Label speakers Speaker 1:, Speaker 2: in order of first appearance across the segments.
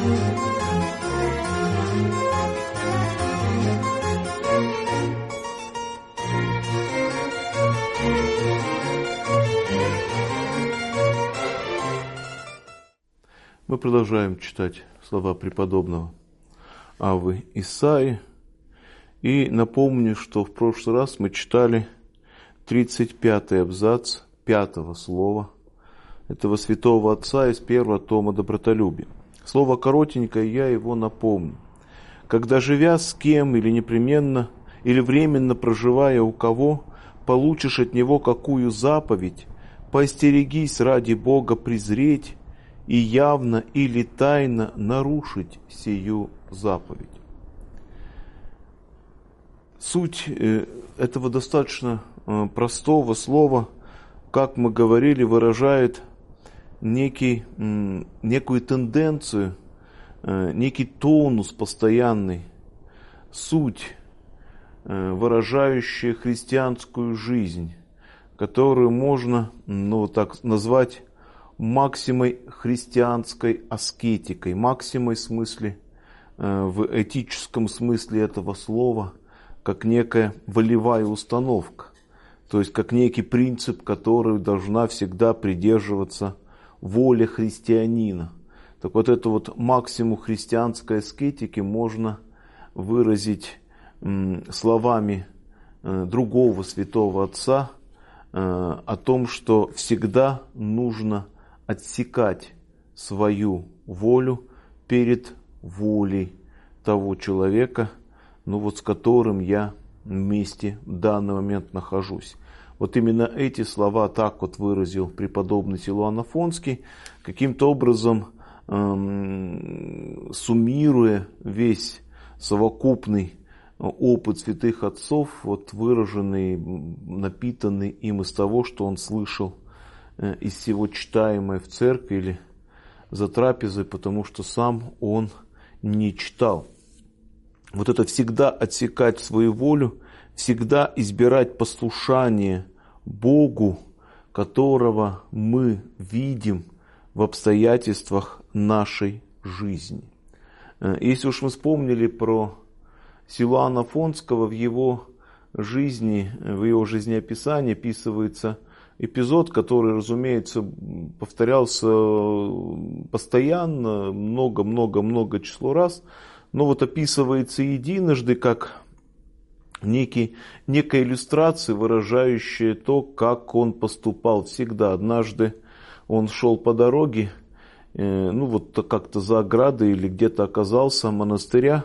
Speaker 1: Мы продолжаем читать слова преподобного Аввы Исаии. И напомню, что в прошлый раз мы читали 35-й абзац 5-го слова этого святого отца из первого тома «Добротолюбие». Слово коротенькое, я его напомню. «Когда, живя с кем или непременно, или временно проживая у кого, получишь от него какую заповедь, поостерегись ради Бога презреть и явно или тайно нарушить сию заповедь». Суть этого достаточно простого слова, как мы говорили, выражает некую тенденцию, некий тонус постоянный, суть, выражающая христианскую жизнь, которую можно, так назвать, максимой христианской аскетикой, максимой в смысле, в этическом смысле этого слова, как некая волевая установка, то есть как некий принцип, который должна всегда придерживаться воля христианина. Так вот эту вот максимум христианской аскетики можно выразить словами другого святого отца о том, что всегда нужно отсекать свою волю перед волей того человека, с которым я вместе в данный момент нахожусь. Вот именно эти слова так вот выразил преподобный Силуан Афонский, каким-то образом суммируя весь совокупный опыт святых отцов, выраженный, напитанный им из того, что он слышал из всего читаемое в церкви или за трапезой, потому что сам он не читал. Вот это всегда отсекать свою волю, всегда избирать послушание Богу, которого мы видим в обстоятельствах нашей жизни. Если уж мы вспомнили про Силуана Афонского, в его жизни, в его жизнеописании описывается эпизод, который, разумеется, повторялся постоянно, много число раз, но описывается единожды как некая иллюстрация, выражающая то, как он поступал всегда. Однажды он шел по дороге, как-то за оградой или где-то оказался монастыря,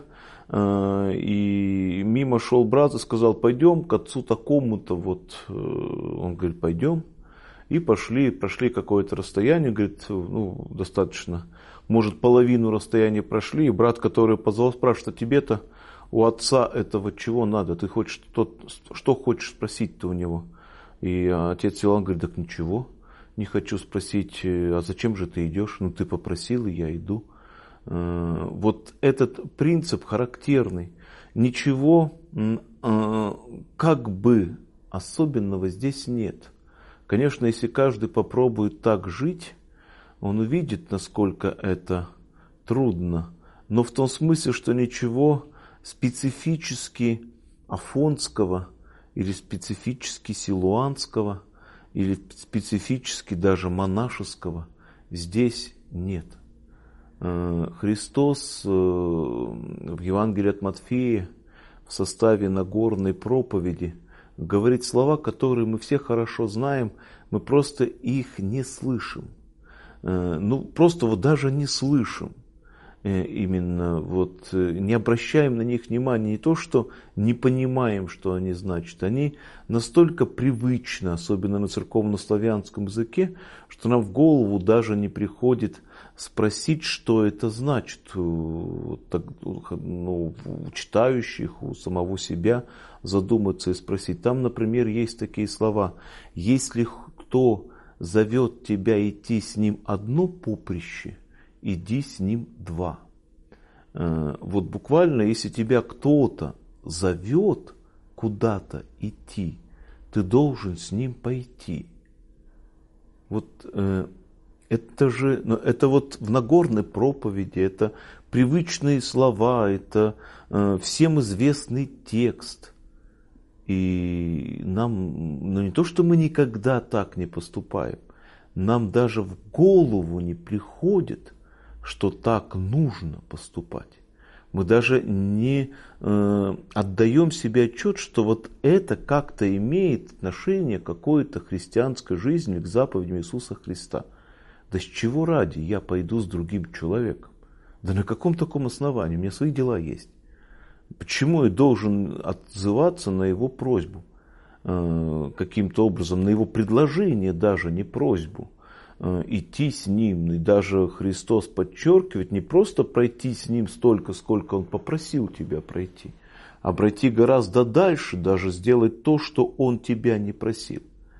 Speaker 1: и мимо шел брат и сказал: пойдем к отцу такому-то. Он говорит: пойдем. И прошли какое-то расстояние, говорит, достаточно, может, половину расстояния прошли, и брат, который позвал, спрашивает: а тебе-то у отца этого чего надо? Ты хочешь, что хочешь спросить-то у него? И отец Силуан говорит: так ничего, не хочу спросить, а зачем же ты идешь? Ты попросил, и я иду. Вот этот принцип характерный. Ничего как бы особенного здесь нет. Конечно, если каждый попробует так жить, он увидит, насколько это трудно. Но в том смысле, что ничего специфически афонского или специфически силуанского или специфически даже монашеского здесь нет. Христос в Евангелии от Матфея в составе Нагорной проповеди говорит слова, которые мы все хорошо знаем, мы просто их не слышим. Просто даже не слышим. Именно не обращаем на них внимания, не то, что не понимаем, что они значат. Они настолько привычны, особенно на церковнославянском языке, что нам в голову даже не приходит спросить, что это значит. У читающих, у самого себя задуматься и спросить. Там, например, есть такие слова: если кто зовет тебя идти с ним одно поприще, иди с ним два. Буквально, если тебя кто-то зовет куда-то идти, ты должен с ним пойти. Это же, ну, это вот в Нагорной проповеди, это привычные слова, это всем известный текст. И нам, ну не то, что мы никогда так не поступаем, нам даже в голову не приходит, что так нужно поступать. Мы даже не отдаем себе отчет, что вот это как-то имеет отношение к какой-то христианской жизни, к заповедям Иисуса Христа. Да с чего ради я пойду с другим человеком? Да на каком таком основании? У меня свои дела есть. Почему я должен отзываться на его просьбу? Каким-то образом, на его предложение даже, не просьбу. Идти с ним. И даже Христос подчеркивает, не просто пройти с ним столько, сколько он попросил тебя пройти, а пройти гораздо дальше, даже сделать то, что он тебя не просил.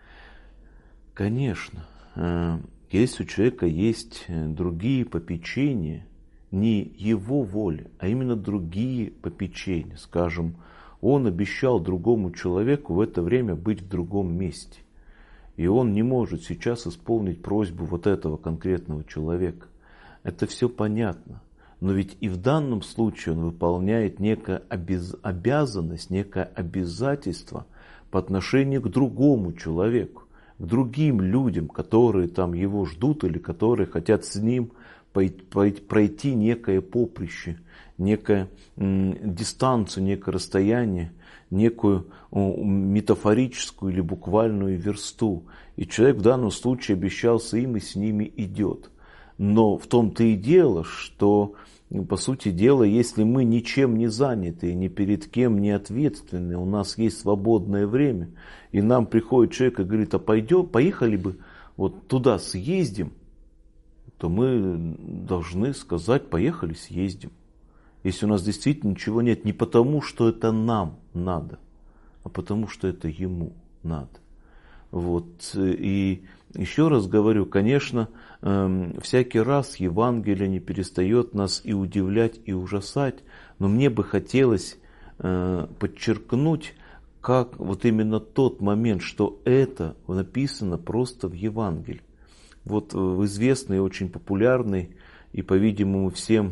Speaker 1: Конечно, если у человека есть другие попечения, не его воля, а именно другие попечения. Скажем, он обещал другому человеку в это время быть в другом месте. И он не может сейчас исполнить просьбу вот этого конкретного человека. Это все понятно. Но ведь и в данном случае он выполняет некую обязанность, некое обязательство по отношению к другому человеку, к другим людям, которые там его ждут или которые хотят с ним пройти некое поприще, некую дистанцию, некое расстояние, некую метафорическую или буквальную версту. И человек в данном случае обещался им и с ними идет. Но в том-то и дело, что, по сути дела, если мы ничем не заняты и ни перед кем не ответственны, у нас есть свободное время, и нам приходит человек и говорит, а поехали бы вот туда съездим, то мы должны сказать, поехали съездим. Если у нас действительно ничего нет, не потому, что это нам надо, а потому, что это ему надо. Вот. И еще раз говорю, конечно, всякий раз Евангелие не перестает нас и удивлять, и ужасать, но мне бы хотелось подчеркнуть, как вот именно тот момент, что это написано просто в Евангелии. Вот в известной, очень популярной и, по-видимому, всем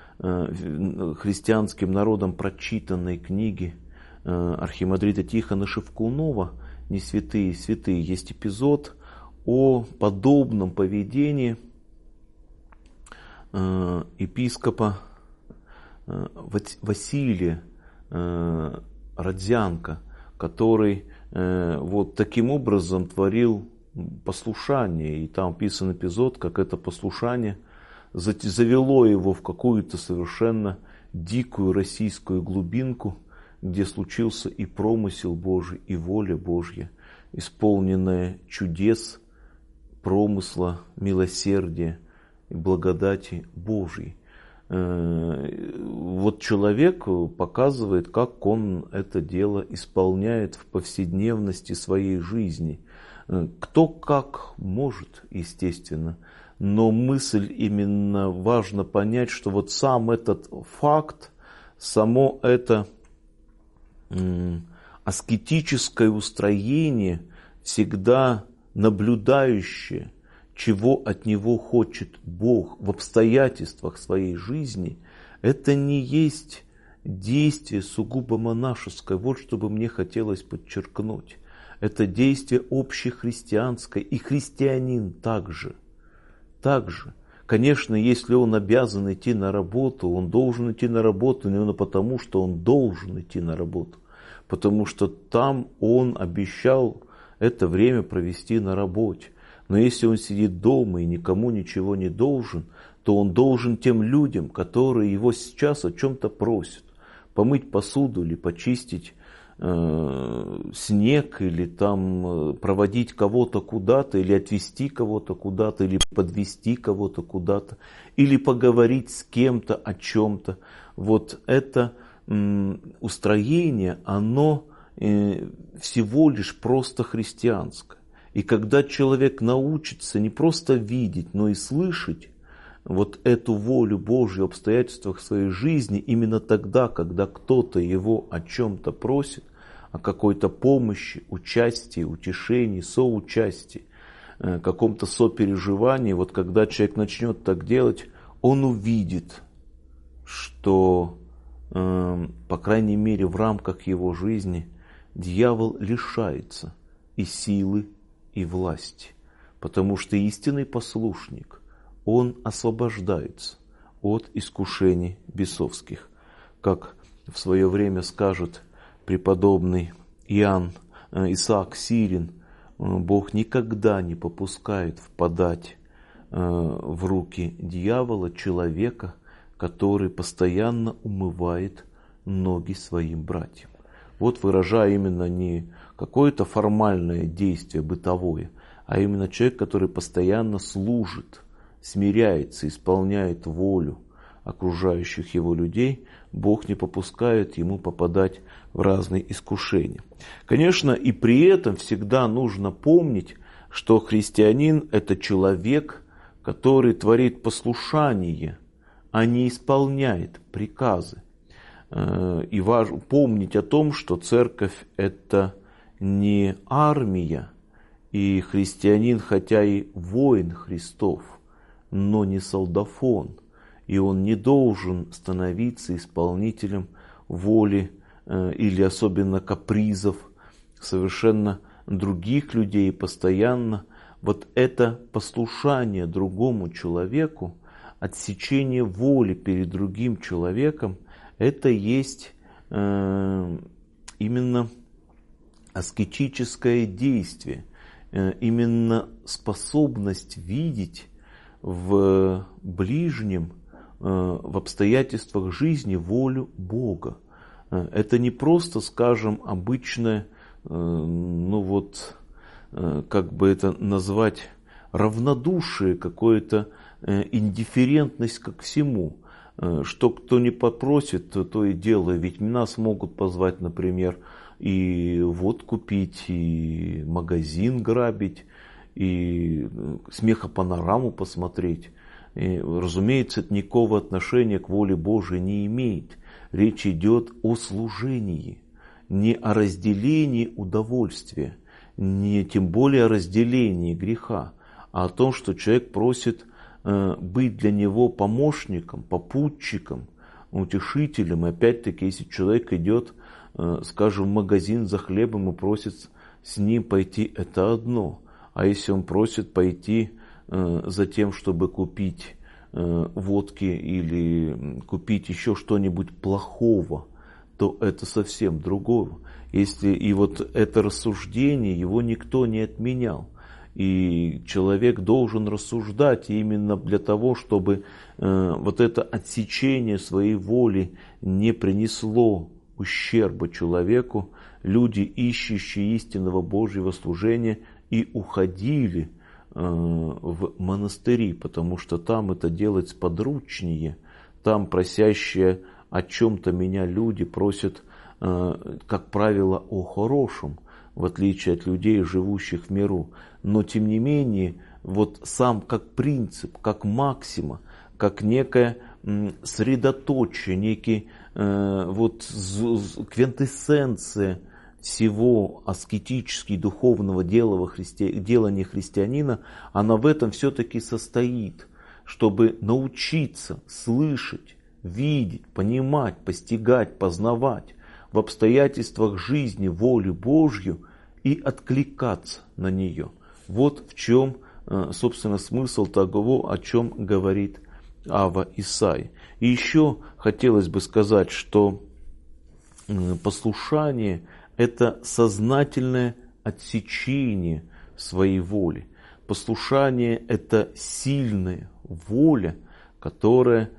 Speaker 1: христианским народам прочитанной книге архимандрита Тихона Шевкунова «Не святые, святые» есть эпизод о подобном поведении епископа Василия Родзянко, который вот таким образом творил послушание. И там описан эпизод, как это послушание завело его в какую-то совершенно дикую российскую глубинку, где случился и промысел Божий, и воля Божья, исполненная чудес, промысла, милосердия и благодати Божьей. Вот человек показывает, как он это дело исполняет в повседневности своей жизни. Кто как может, естественно, но мысль именно важно понять, что вот сам этот факт, само это аскетическое устроение, всегда наблюдающее, чего от него хочет Бог в обстоятельствах своей жизни, это не есть действие сугубо монашеское. Вот что бы мне хотелось подчеркнуть. Это действие общехристианское, и христианин также. Конечно, если он обязан идти на работу, он должен идти на работу именно потому, что он должен идти на работу. Потому что там он обещал это время провести на работе. Но если он сидит дома и никому ничего не должен, то он должен тем людям, которые его сейчас о чем-то просят. Помыть посуду или почистить снег, или там проводить кого-то куда-то, или отвезти кого-то куда-то, или подвезти кого-то куда-то, или поговорить с кем-то о чем-то. Вот это устроение, оно всего лишь просто христианское. И когда человек научится не просто видеть, но и слышать вот эту волю Божью в обстоятельствах своей жизни, именно тогда, когда кто-то его о чем-то просит, о какой-то помощи, участии, утешении, соучастии, каком-то сопереживании, вот когда человек начнет так делать, он увидит, что, по крайней мере, в рамках его жизни дьявол лишается и силы, и власти. Потому что истинный послушник, он освобождается от искушений бесовских. Как в свое время скажет преподобный Исаак Сирин, Бог никогда не попускает впадать в руки дьявола человека, который постоянно умывает ноги своим братьям. Вот выражая именно не какое-то формальное действие бытовое, а именно человек, который постоянно служит, смиряется, исполняет волю окружающих его людей, Бог не попускает ему попадать в разные искушения. Конечно, и при этом всегда нужно помнить, что христианин – это человек, который творит послушание, а не исполняет приказы. И важно помнить о том, что церковь – это не армия, и христианин, хотя и воин Христов, но не солдафон, и он не должен становиться исполнителем воли или особенно капризов совершенно других людей. Постоянно вот это послушание другому человеку, отсечение воли перед другим человеком, это есть именно аскетическое действие, именно способность видеть в ближнем, в обстоятельствах жизни волю Бога. Это не просто, скажем, обычное, как бы это назвать, равнодушие, какое-то индифферентность ко всему. Что кто не попросит, то и делай. Ведь нас могут позвать, например, и водку пить, и магазин грабить, и смехопанораму посмотреть. И, разумеется, это никакого отношения к воле Божией не имеет. Речь идет о служении, не о разделении удовольствия, не тем более о разделении греха, а о том, что человек просит быть для него помощником, попутчиком, утешителем. И опять-таки, если человек идет, скажем, в магазин за хлебом и просит с ним пойти, это одно. А если он просит пойти за тем, чтобы купить водки или купить еще что-нибудь плохого, то это совсем другое. И вот это рассуждение, его никто не отменял. И человек должен рассуждать именно для того, чтобы вот это отсечение своей воли не принесло ущерба человеку. Люди, ищущие истинного Божьего служения, и уходили в монастыри, потому что там это делать сподручнее. Там просящие о чем-то меня люди просят, как правило, о хорошем, в отличие от людей, живущих в миру. Но тем не менее, вот сам как принцип, как максима, как некое средоточие, некий квинтэссенция всего аскетически духовного делания христианина, она в этом все-таки состоит, чтобы научиться слышать, видеть, понимать, постигать, познавать в обстоятельствах жизни волю Божью и откликаться на нее. Вот в чем, собственно, смысл того, о чем говорит Авва Исаия. И еще хотелось бы сказать, что послушание – это сознательное отсечение своей воли. Послушание – это сильная воля, которая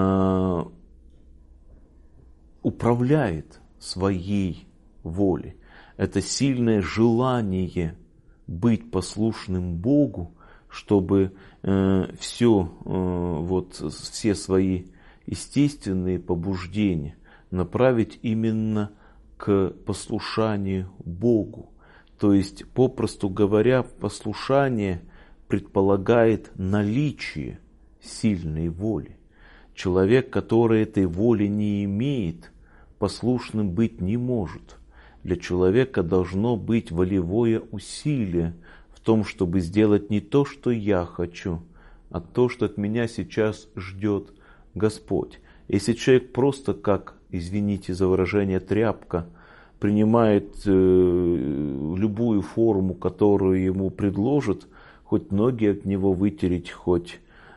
Speaker 1: управляет своей волей. Это сильное желание быть послушным Богу, чтобы все свои естественные побуждения направить именно к послушанию Богу. То есть, попросту говоря, послушание предполагает наличие сильной воли. Человек, который этой воли не имеет, послушным быть не может. Для человека должно быть волевое усилие в том, чтобы сделать не то, что я хочу, а то, что от меня сейчас ждет Господь. Если человек просто как, извините за выражение, тряпка, принимает любую форму, которую ему предложат, хоть ноги от него вытереть, хоть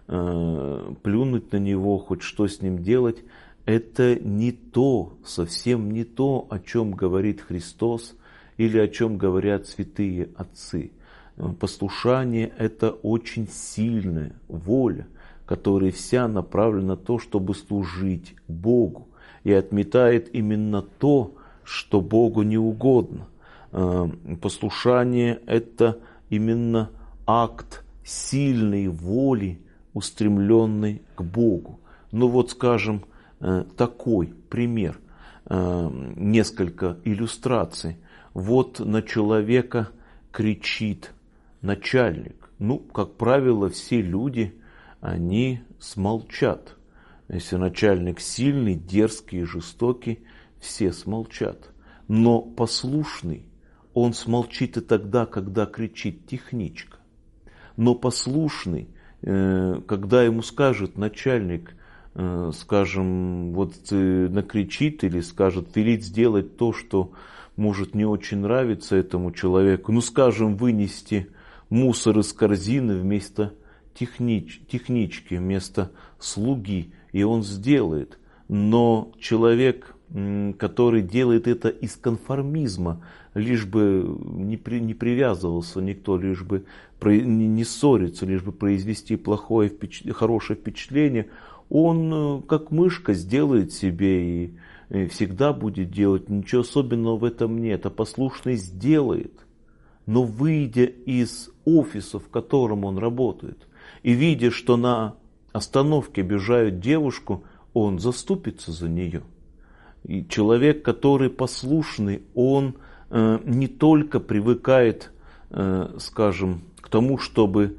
Speaker 1: плюнуть на него, хоть что с ним делать, это не то, совсем не то, о чем говорит Христос или о чем говорят святые отцы. Послушание – это очень сильная воля, которая вся направлена на то, чтобы служить Богу, и отметает именно то, что Богу не угодно. Послушание – это именно акт сильной воли, устремленной к Богу. Ну вот, скажем, такой пример, несколько иллюстраций. Вот на человека кричит начальник. Ну, как правило, все люди, они смолчат. Если начальник сильный, дерзкий и жестокий, все смолчат. Но послушный, он смолчит и тогда, когда кричит техничка. Но послушный, когда ему скажет начальник, скажем, вот накричит или скажет, велит сделать то, что может не очень нравиться этому человеку, ну, скажем, вынести мусор из корзины вместо технички, вместо слуги, и он сделает. Но человек, который делает это из конформизма, лишь бы не привязывался никто, лишь бы не ссориться, лишь бы произвести хорошее впечатление, он как мышка сделает себе и всегда будет делать, ничего особенного в этом нет, а послушный сделает. Но выйдя из офиса, в котором он работает, и видя, что на остановке обижают девушку, он заступится за нее. И человек, который послушный, он не только привыкает, скажем, к тому, чтобы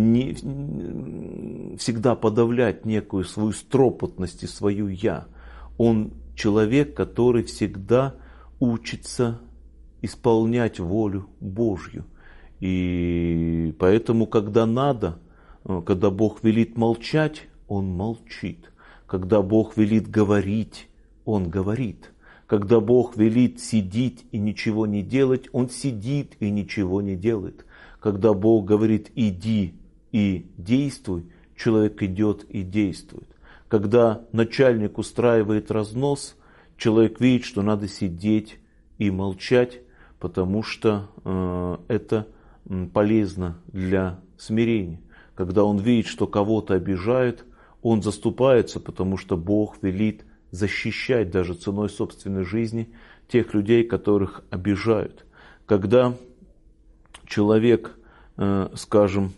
Speaker 1: всегда подавлять некую свою стропотность и свою «я». Он человек, который всегда учится исполнять волю Божью. И поэтому, когда надо, когда Бог велит молчать, он молчит. Когда Бог велит говорить, он говорит. Когда Бог велит сидеть и ничего не делать, он сидит и ничего не делает. Когда Бог говорит «иди и действуй», человек идет и действует. Когда начальник устраивает разнос, человек видит, что надо сидеть и молчать, потому что это полезно для смирения. Когда он видит, что кого-то обижают, он заступается, потому что Бог велит защищать даже ценой собственной жизни тех людей, которых обижают. Когда человек, скажем,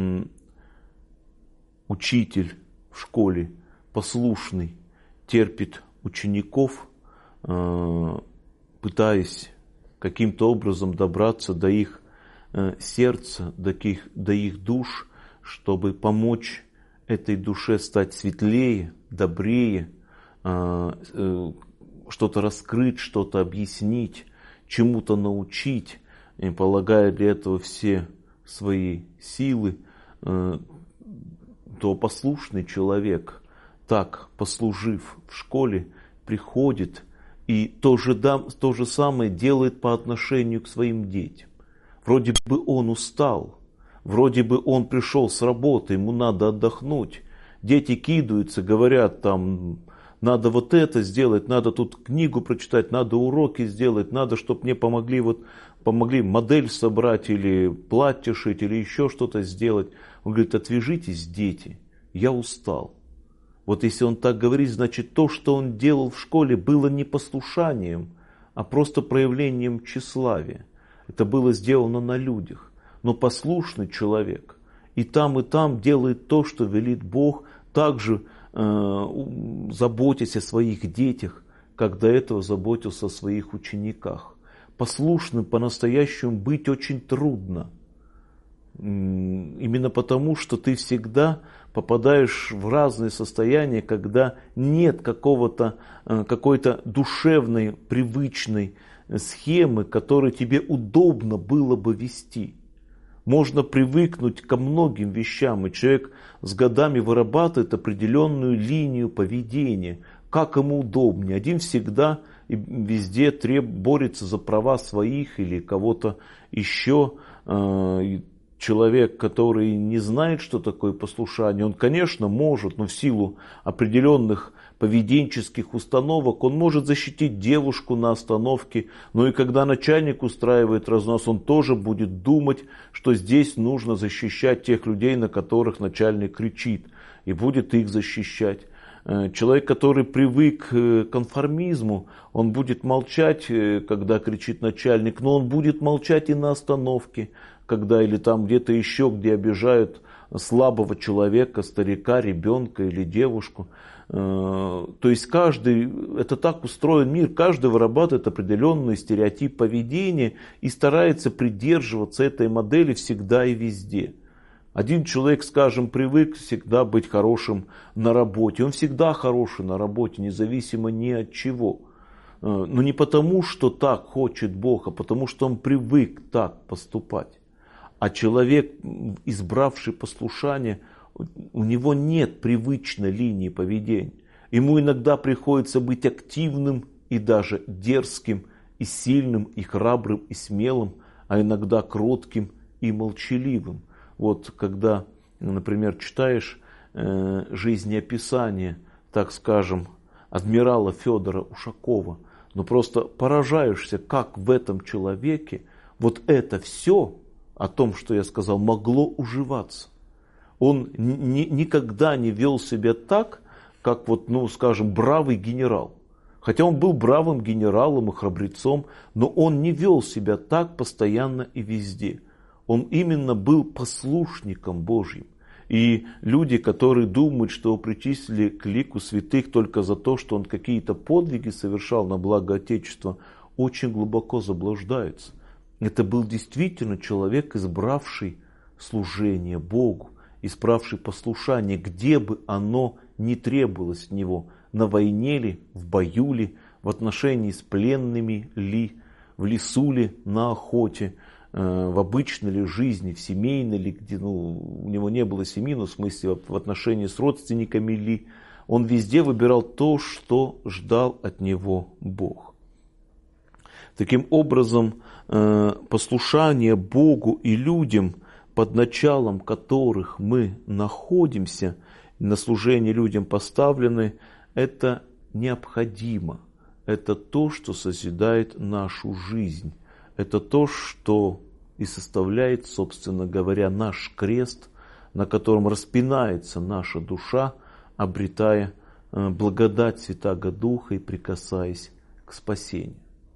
Speaker 1: учитель в школе, послушный, терпит учеников, пытаясь каким-то образом добраться до их сердца, до их душ, чтобы помочь этой душе стать светлее, добрее, что-то раскрыть, что-то объяснить, чему-то научить, и полагая для этого все свои силы, то послушный человек, так послужив в школе, приходит и то же самое делает по отношению к своим детям. Вроде бы он устал, вроде бы он пришел с работы, ему надо отдохнуть. Дети кидаются, говорят там, надо вот это сделать, надо тут книгу прочитать, надо уроки сделать, надо, чтобы мне помогли модель собрать или платье шить, или еще что-то сделать. Он говорит, отвяжитесь, дети, я устал. Вот если он так говорит, значит то, что он делал в школе, было не послушанием, а просто проявлением тщеславия. Это было сделано на людях. Но послушный человек и там делает то, что велит Бог, также заботясь о своих детях, как до этого заботился о своих учениках. Послушным по-настоящему быть очень трудно. Именно потому, что ты всегда попадаешь в разные состояния, когда нет какой-то душевной, привычной схемы, которую тебе удобно было бы вести. Можно привыкнуть ко многим вещам, и человек с годами вырабатывает определенную линию поведения, как ему удобнее. Один всегда и везде борется за права своих или кого-то еще. Человек, который не знает, что такое послушание, он, конечно, может, но в силу определенных поведенческих установок, он может защитить девушку на остановке, но и когда начальник устраивает разнос, он тоже будет думать, что здесь нужно защищать тех людей, на которых начальник кричит, и будет их защищать. Человек, который привык к конформизму, он будет молчать, когда кричит начальник, но он будет молчать и на остановке, когда или там где-то еще, где обижают слабого человека, старика, ребенка или девушку. То есть каждый, это так устроен мир, каждый вырабатывает определенный стереотип поведения и старается придерживаться этой модели всегда и везде. Один человек, скажем, привык всегда быть хорошим на работе. Он всегда хороший на работе, независимо ни от чего. Но не потому, что так хочет Бог, а потому, что он привык так поступать. А человек, избравший послушание, у него нет привычной линии поведения. Ему иногда приходится быть активным и даже дерзким, и сильным, и храбрым, и смелым, а иногда кротким и молчаливым. Вот когда, например, читаешь жизнеописание, так скажем, адмирала Федора Ушакова, но просто поражаешься, как в этом человеке вот это все, о том, что я сказал, могло уживаться. Он никогда не вел себя так, как вот, скажем, бравый генерал. Хотя он был бравым генералом и храбрецом, но он не вел себя так постоянно и везде. Он именно был послушником Божьим. И люди, которые думают, что его причислили к лику святых только за то, что он какие-то подвиги совершал на благо Отечества, очень глубоко заблуждаются. Это был действительно человек, избравший служение Богу, избравший послушание, где бы оно ни требовалось от него, на войне ли, в бою ли, в отношении с пленными ли, в лесу ли, на охоте, в обычной ли жизни, в семейной ли, где у него не было семьи, но в смысле в отношении с родственниками ли. Он везде выбирал то, что ждал от него Бог. Таким образом, послушание Богу и людям, под началом которых мы находимся, на служение людям поставлены, это необходимо. Это то, что созидает нашу жизнь. Это то, что и составляет, собственно говоря, наш крест, на котором распинается наша душа, обретая благодать Святаго Духа и прикасаясь к спасению.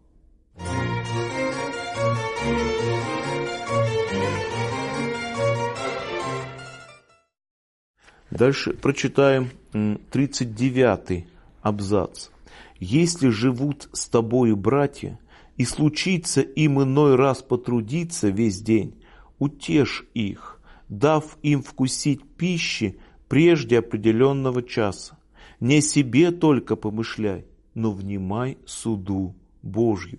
Speaker 1: Дальше прочитаем 39-й абзац. «Если живут с тобою братья, и случится им иной раз потрудиться весь день, утешь их, дав им вкусить пищи прежде определенного часа. Не о себе только помышляй, но внимай суду Божью.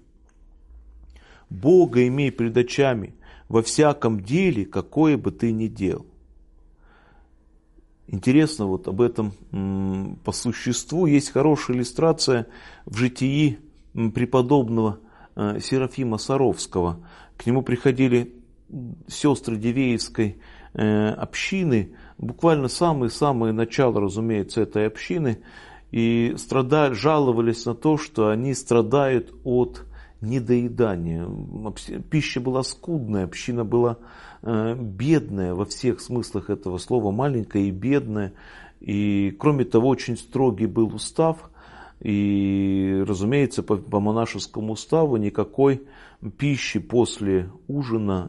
Speaker 1: Бога имей пред очами во всяком деле, какое бы ты ни делал». Интересно, вот об этом по существу есть хорошая иллюстрация в житии преподобного Серафима Саровского. К нему приходили сестры Дивеевской общины, буквально самое начало, разумеется, этой общины, и жаловались на то, что они страдают от недоедания. Пища была скудная, община была бедная во всех смыслах этого слова, маленькая и бедная. И кроме того, очень строгий был устав. И, разумеется, по монашескому уставу никакой пищи после ужина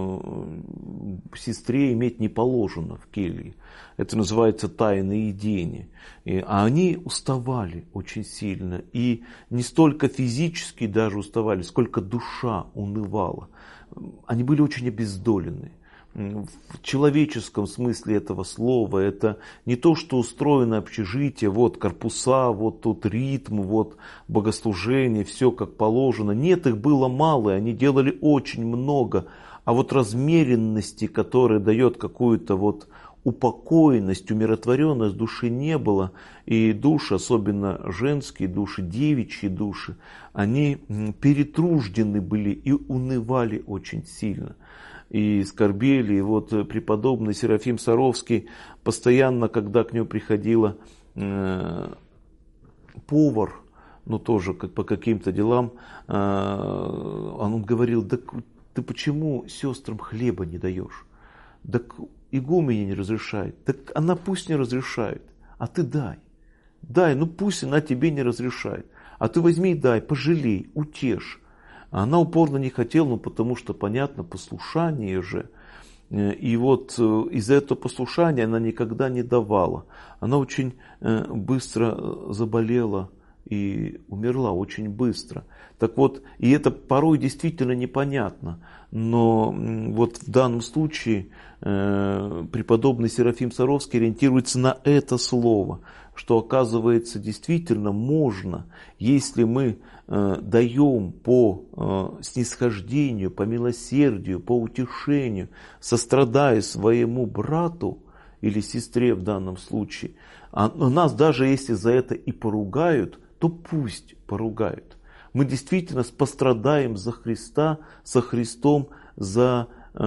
Speaker 1: сестре иметь не положено в келье. Это называется тайное едение. А они уставали очень сильно. И не столько физически даже уставали, сколько душа унывала. Они были очень обездолены. В человеческом смысле этого слова это не то, что устроено общежитие, вот корпуса, вот тут ритм, вот богослужение, все как положено. Нет, их было мало, и они делали очень много. А вот размеренности, которая дает какую-то вот упокоенность, умиротворенность души не было. И души, особенно женские души, девичьи души, они перетруждены были и унывали очень сильно. И скорбели. И вот преподобный Серафим Саровский постоянно, когда к нему приходила повар, ну тоже как по каким-то делам, он говорил: да ты почему сестрам хлеба не даешь? Так игуменя не разрешает. Так она пусть не разрешает, а ты дай. Дай, ну пусть она тебе не разрешает. А ты возьми и дай, пожалей, утешь. А она упорно не хотела, ну потому что, понятно, послушание же. И вот из-за этого послушания она никогда не давала. Она очень быстро заболела и умерла очень быстро. Так вот, и это порой действительно непонятно. Но вот в данном случае преподобный Серафим Саровский ориентируется на это слово, что оказывается действительно можно, если мы даем по снисхождению, по милосердию, по утешению, сострадая своему брату или сестре в данном случае, нас даже если за это и поругают, то пусть поругают. Мы действительно пострадаем за Христа, со Христом, за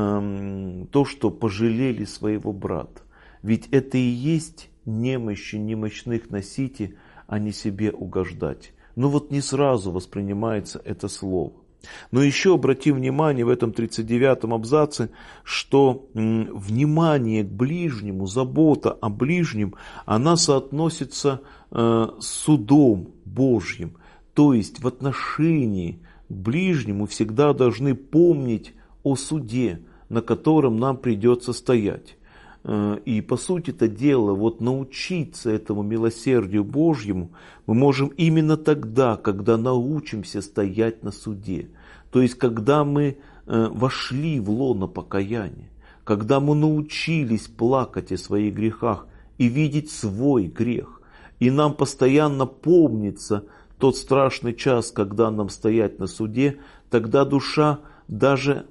Speaker 1: то, что пожалели своего брата. Ведь это и есть немощи немощных носите, а не себе угождать. Но вот не сразу воспринимается это слово. Но еще обратим внимание в этом 39-м абзаце, что внимание к ближнему, забота о ближнем, она соотносится с судом Божьим. То есть в отношении к ближнему всегда должны помнить о суде, на котором нам придется стоять. И по сути-то дела, вот научиться этому милосердию Божьему мы можем именно тогда, когда научимся стоять на суде. То есть, когда мы вошли в лоно покаяния, когда мы научились плакать о своих грехах и видеть свой грех. И нам постоянно помнится тот страшный час, когда нам стоять на суде, тогда душа даже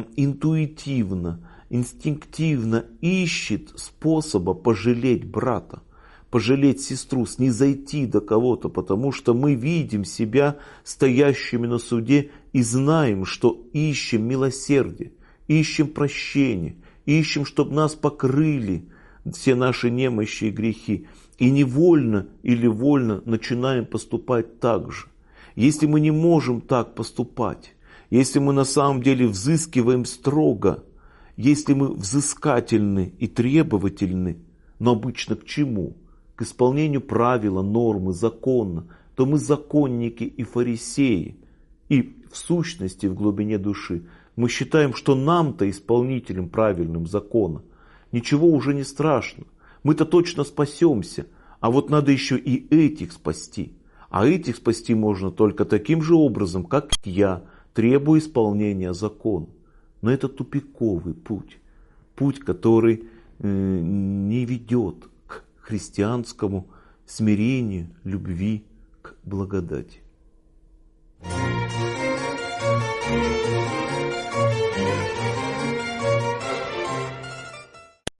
Speaker 1: интуитивно, инстинктивно ищет способа пожалеть брата, пожалеть сестру, снизойти до кого-то, потому что мы видим себя стоящими на суде и знаем, что ищем милосердие, ищем прощение, ищем, чтобы нас покрыли все наши немощи и грехи. И невольно или вольно начинаем поступать так же. Если мы не можем так поступать, если мы на самом деле взыскиваем строго, если мы взыскательны и требовательны, но обычно к чему? К исполнению правила, нормы, закона, то мы законники и фарисеи. И в сущности, в глубине души, мы считаем, что нам-то, исполнителям правильным закона, ничего уже не страшно. Мы-то точно спасемся, а вот надо еще и этих спасти. А этих спасти можно только таким же образом, как я требую исполнения закона. Но это тупиковый путь. Путь, который не ведет к христианскому смирению, любви, к благодати.